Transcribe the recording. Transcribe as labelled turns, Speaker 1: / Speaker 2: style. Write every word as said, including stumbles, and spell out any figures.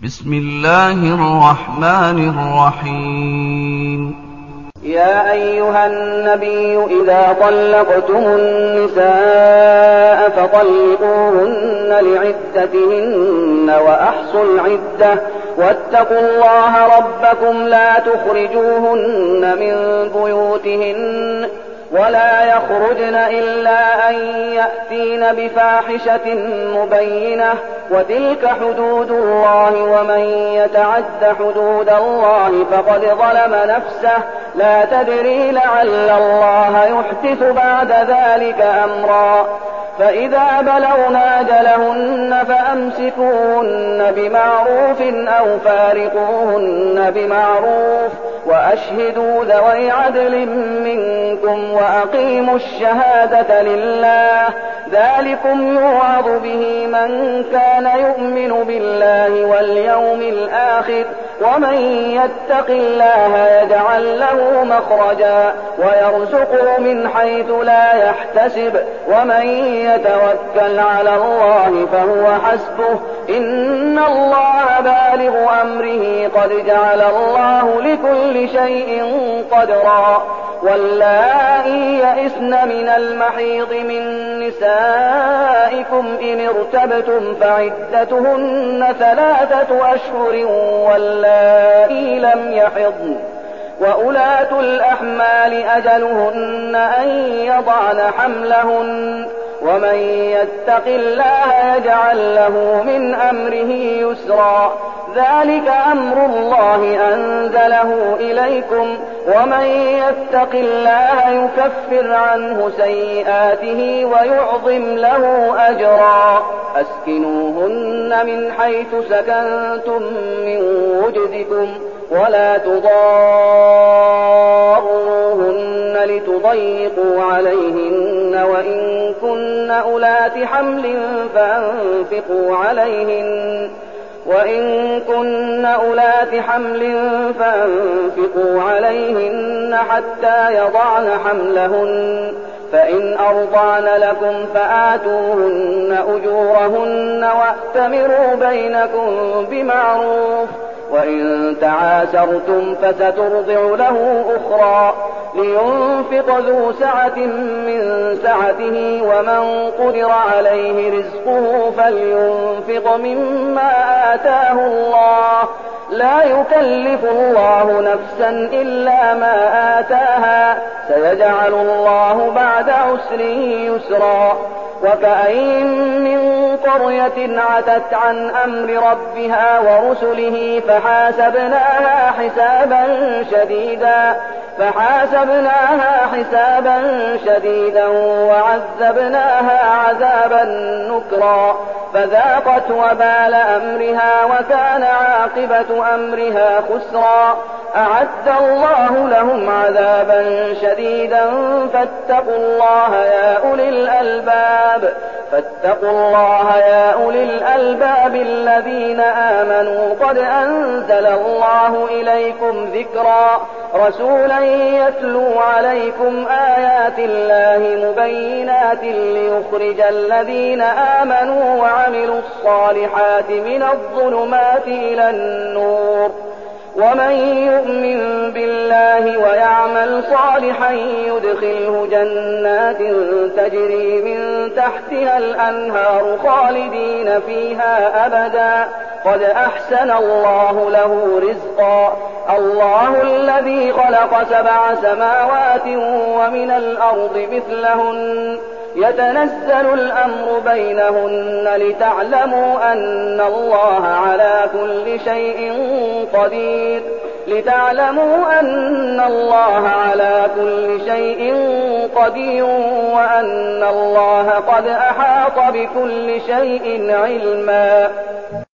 Speaker 1: بسم الله الرحمن الرحيم.
Speaker 2: يا أيها النبي إذا طلقتم النساء فطلقوهن لعدتهن وأحصوا العدة واتقوا الله ربكم لا تخرجوهن من بيوتهن ولا يخرجن إلا أن يأتين بفاحشة مبينة وتلك حدود الله ومن يتعد حدود الله فقد ظلم نفسه لا تدري لعل الله يحدث بعد ذلك أمرا. فإذا بلغن أجلهن فأمسكوهن بمعروف أو فارقوهن بمعروف وأشهدوا ذوي عدل منكم وأقيموا الشهادة لله ذلكم يوعظ به من كان يؤمن بالله واليوم الآخر ومن يتق الله يجعل له مخرجا ويرزقه من حيث لا يحتسب ومن يتوكل على الله فهو حسبه إن الله بالغ أمره قد جعل الله لكل شيء قدرا. واللائي يئسن من المحيض من نسائكم إن ارتبتم فعدتهن ثلاثة أشهر واللائي لم يحضن وأولاة الأحمال أجلهن أن يضعن حملهن ومن يتق الله يجعل له من أمره يسرا. ذلك أمر الله أنزله إليكم ومن يتق الله يكفر عنه سيئاته ويعظم له أجرا. أسكنوهن من حيث سكنتم من وجدكم ولا تضاروهن لتضيقوا عليهن وإن كن أولات حمل فأنفقوا عليهن وإن كن أولات حمل فأنفقوا عليهن حتى يضعن حملهن فإن أرضعن لكم فآتوهن أجورهن وأتمروا بينكم بمعروف وإن تعاسرتم فسترضع له أخرى لينفق ذو سعة من سعته ومن قدر عليه رزقه فلينفق مما آتاه الله لا يكلف الله نفسا إلا ما آتاها سيجعل الله بعد عسر يسرا. وكأين من قرية عتت عن أمر ربها ورسله فحاسبناها حسابا شديدا فحاسبناها حسابا شديدا وعذبناها عذابا نكرا فذاقت وبال أمرها وكان عاقبة أمرها خسرا. أعد الله لهم عذابا شديدا فاتقوا الله يا أولي الألباب فاتقوا الله يا أولي الألباب الذين آمنوا قد أنزل الله إليكم ذكرا رسولا يتلو عليكم آيات الله مبينات ليخرج الذين آمنوا وعملوا الصالحات من الظلمات إلى النور ومن يؤمن بالله ويعمل صالحا يدخله جنات تجري من تحتها الأنهار خالدين فيها أبدا قد أحسن الله له رزقا. الله الذي خلق سبع سماوات ومن الأرض مثلهن يتنزل الأمر بينهن لتعلموا أن الله على كل شيء قدير لتعلموا أن الله على كل شيء قدير وأن الله قد أحاط بكل شيء علما.